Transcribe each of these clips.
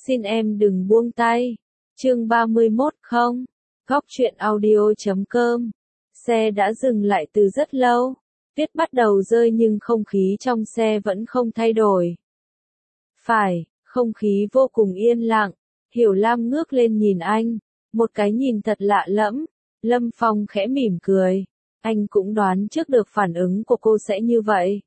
Xin em đừng buông tay. Chương 31 không. Góc truyện audio.com. Xe đã dừng lại từ rất lâu. Tuyết bắt đầu rơi nhưng không khí trong xe vẫn không thay đổi. Phải, không khí vô cùng yên lặng. Hiểu Lam ngước lên nhìn anh. Một cái nhìn thật lạ lẫm. Lâm Phong khẽ mỉm cười. Anh cũng đoán trước được phản ứng của cô sẽ như vậy.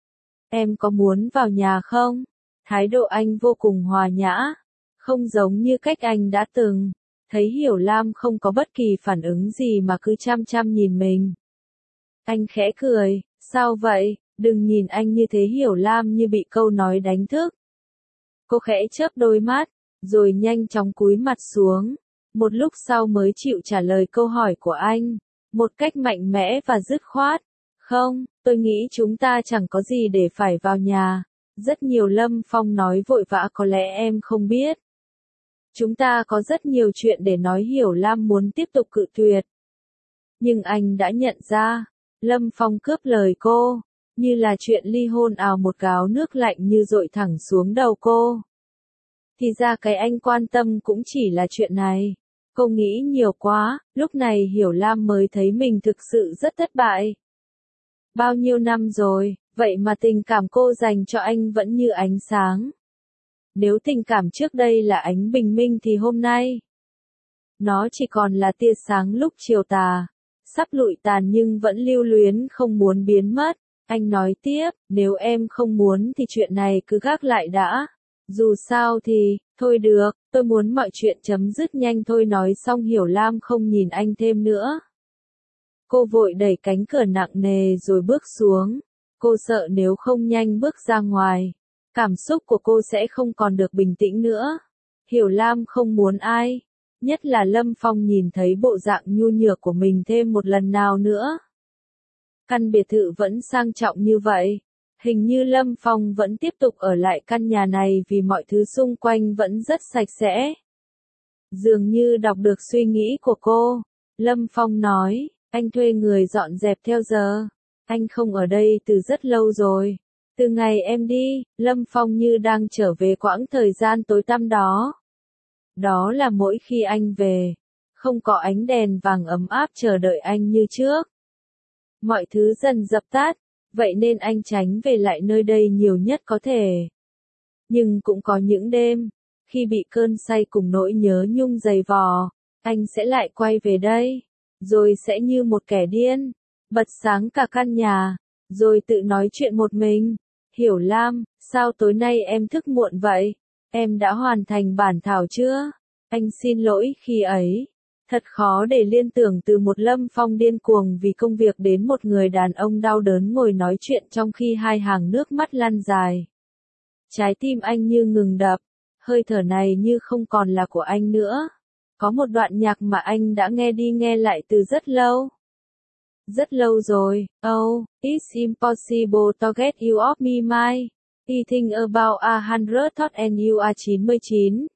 Em có muốn vào nhà không? Thái độ anh vô cùng hòa nhã. Không giống như cách anh đã từng. Thấy Hiểu Lam không có bất kỳ phản ứng gì mà cứ chăm chăm nhìn mình. Anh khẽ cười, sao vậy, đừng nhìn anh như thế. Hiểu Lam như bị câu nói đánh thức. Cô khẽ chớp đôi mắt, rồi nhanh chóng cúi mặt xuống. Một lúc sau mới chịu trả lời câu hỏi của anh. Một cách mạnh mẽ và dứt khoát. Không, tôi nghĩ chúng ta chẳng có gì để phải vào nhà. Rất nhiều. Lâm Phong nói vội vã, có lẽ em không biết. Chúng ta có rất nhiều chuyện để nói. Hiểu Lam muốn tiếp tục cự tuyệt. Nhưng anh đã nhận ra. Lâm Phong cướp lời cô. Như là chuyện ly hôn, ào một gáo nước lạnh như dội thẳng xuống đầu cô. Thì ra cái anh quan tâm cũng chỉ là chuyện này. Cô nghĩ nhiều quá. Lúc này Hiểu Lam mới thấy mình thực sự rất thất bại. Bao nhiêu năm rồi, vậy mà tình cảm cô dành cho anh vẫn như ánh sáng. Nếu tình cảm trước đây là ánh bình minh thì hôm nay, nó chỉ còn là tia sáng lúc chiều tà, sắp lụi tàn nhưng vẫn lưu luyến không muốn biến mất. Anh nói tiếp, nếu em không muốn thì chuyện này cứ gác lại đã. Dù sao thì, thôi được, tôi muốn mọi chuyện chấm dứt nhanh thôi. Nói xong Hiểu Lam không nhìn anh thêm nữa. Cô vội đẩy cánh cửa nặng nề rồi bước xuống. Cô sợ nếu không nhanh bước ra ngoài, cảm xúc của cô sẽ không còn được bình tĩnh nữa. Hiểu Lam không muốn ai, nhất là Lâm Phong nhìn thấy bộ dạng nhu nhược của mình thêm một lần nào nữa. Căn biệt thự vẫn sang trọng như vậy. Hình như Lâm Phong vẫn tiếp tục ở lại căn nhà này vì mọi thứ xung quanh vẫn rất sạch sẽ. Dường như đọc được suy nghĩ của cô, Lâm Phong nói, anh thuê người dọn dẹp theo giờ. Anh không ở đây từ rất lâu rồi. Từ ngày em đi, Lâm Phong như đang trở về quãng thời gian tối tăm đó. Đó là mỗi khi anh về, không có ánh đèn vàng ấm áp chờ đợi anh như trước. Mọi thứ dần dập tắt, vậy nên anh tránh về lại nơi đây nhiều nhất có thể. Nhưng cũng có những đêm, khi bị cơn say cùng nỗi nhớ nhung dày vò, anh sẽ lại quay về đây, rồi sẽ như một kẻ điên, bật sáng cả căn nhà, rồi tự nói chuyện một mình. Hiểu Lam, sao tối nay em thức muộn vậy? Em đã hoàn thành bản thảo chưa? Anh xin lỗi khi ấy. Thật khó để liên tưởng từ một Lâm Phong điên cuồng vì công việc đến một người đàn ông đau đớn ngồi nói chuyện trong khi hai hàng nước mắt lăn dài. Trái tim anh như ngừng đập, hơi thở này như không còn là của anh nữa. Có một đoạn nhạc mà anh đã nghe đi nghe lại từ rất lâu. Rất lâu rồi. Oh, it's impossible to get you off me mind. I think about 100 thoughts and you are 99.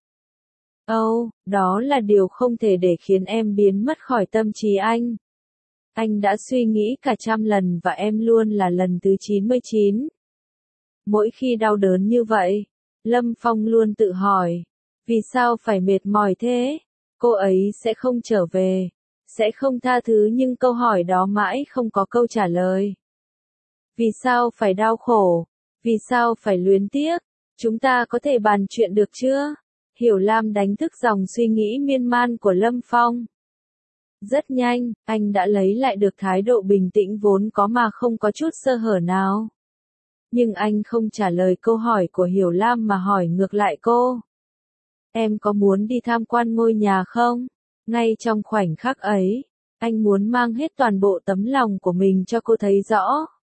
Oh, đó là điều không thể để khiến em biến mất khỏi tâm trí anh. Anh đã suy nghĩ cả 100 lần và em luôn là lần thứ 99. Mỗi khi đau đớn như vậy, Lâm Phong luôn tự hỏi, vì sao phải mệt mỏi thế? Cô ấy sẽ không trở về, sẽ không tha thứ, nhưng câu hỏi đó mãi không có câu trả lời. Vì sao phải đau khổ? Vì sao phải luyến tiếc? Chúng ta có thể bàn chuyện được chưa? Hiểu Lam đánh thức dòng suy nghĩ miên man của Lâm Phong. Rất nhanh, anh đã lấy lại được thái độ bình tĩnh vốn có mà không có chút sơ hở nào. Nhưng anh không trả lời câu hỏi của Hiểu Lam mà hỏi ngược lại cô. Em có muốn đi tham quan ngôi nhà không? Ngay trong khoảnh khắc ấy, anh muốn mang hết toàn bộ tấm lòng của mình cho cô thấy rõ.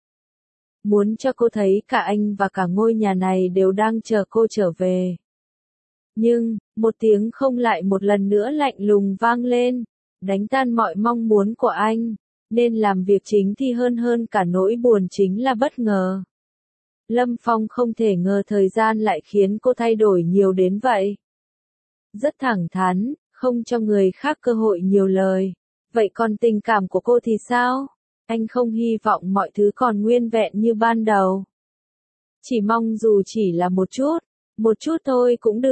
Muốn cho cô thấy cả anh và cả ngôi nhà này đều đang chờ cô trở về. Nhưng, một tiếng không lại một lần nữa lạnh lùng vang lên, đánh tan mọi mong muốn của anh, nên làm việc chính thì hơn cả nỗi buồn chính là bất ngờ. Lâm Phong không thể ngờ thời gian lại khiến cô thay đổi nhiều đến vậy. Rất thẳng thắn, không cho người khác cơ hội nhiều lời. Vậy còn tình cảm của cô thì sao? Anh không hy vọng mọi thứ còn nguyên vẹn như ban đầu. Chỉ mong dù chỉ là một chút thôi cũng được.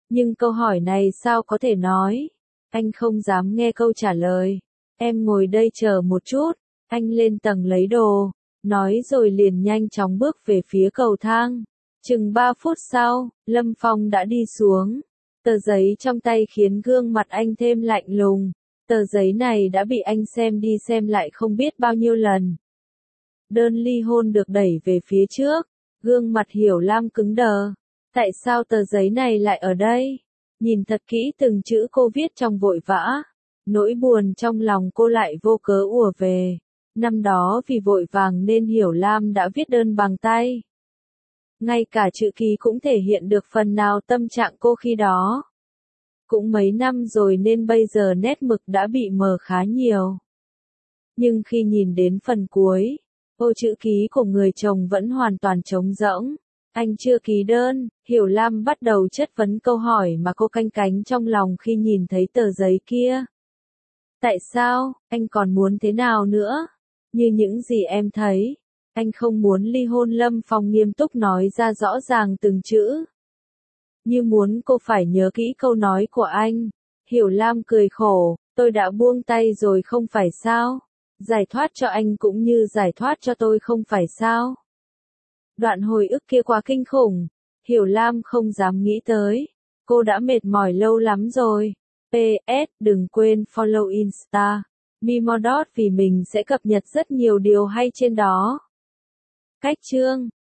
Nhưng câu hỏi này sao có thể nói? Anh không dám nghe câu trả lời. Em ngồi đây chờ một chút, anh lên tầng lấy đồ, nói rồi liền nhanh chóng bước về phía cầu thang. Chừng 3 phút sau, Lâm Phong đã đi xuống. Tờ giấy trong tay khiến gương mặt anh thêm lạnh lùng. Tờ giấy này đã bị anh xem đi xem lại không biết bao nhiêu lần. Đơn ly hôn được đẩy về phía trước, gương mặt Hiểu Lam cứng đờ. Tại sao tờ giấy này lại ở đây? Nhìn thật kỹ từng chữ cô viết trong vội vã. Nỗi buồn trong lòng cô lại vô cớ ùa về. Năm đó vì vội vàng nên Hiểu Lam đã viết đơn bằng tay. Ngay cả chữ ký cũng thể hiện được phần nào tâm trạng cô khi đó. Cũng mấy năm rồi nên bây giờ nét mực đã bị mờ khá nhiều. Nhưng khi nhìn đến phần cuối, ô chữ ký của người chồng vẫn hoàn toàn trống rỗng. Anh chưa ký đơn, Hiểu Lam bắt đầu chất vấn câu hỏi mà cô canh cánh trong lòng khi nhìn thấy tờ giấy kia. Tại sao, anh còn muốn thế nào nữa? Như những gì em thấy, anh không muốn ly hôn. Lâm Phong nghiêm túc nói ra rõ ràng từng chữ. Như muốn cô phải nhớ kỹ câu nói của anh. Hiểu Lam cười khổ, tôi đã buông tay rồi không phải sao? Giải thoát cho anh cũng như giải thoát cho tôi không phải sao? Đoạn hồi ức kia quá kinh khủng, Hiểu Lam không dám nghĩ tới. Cô đã mệt mỏi lâu lắm rồi. PS, đừng quên follow Insta, Mimodot vì mình sẽ cập nhật rất nhiều điều hay trên đó. Cách chương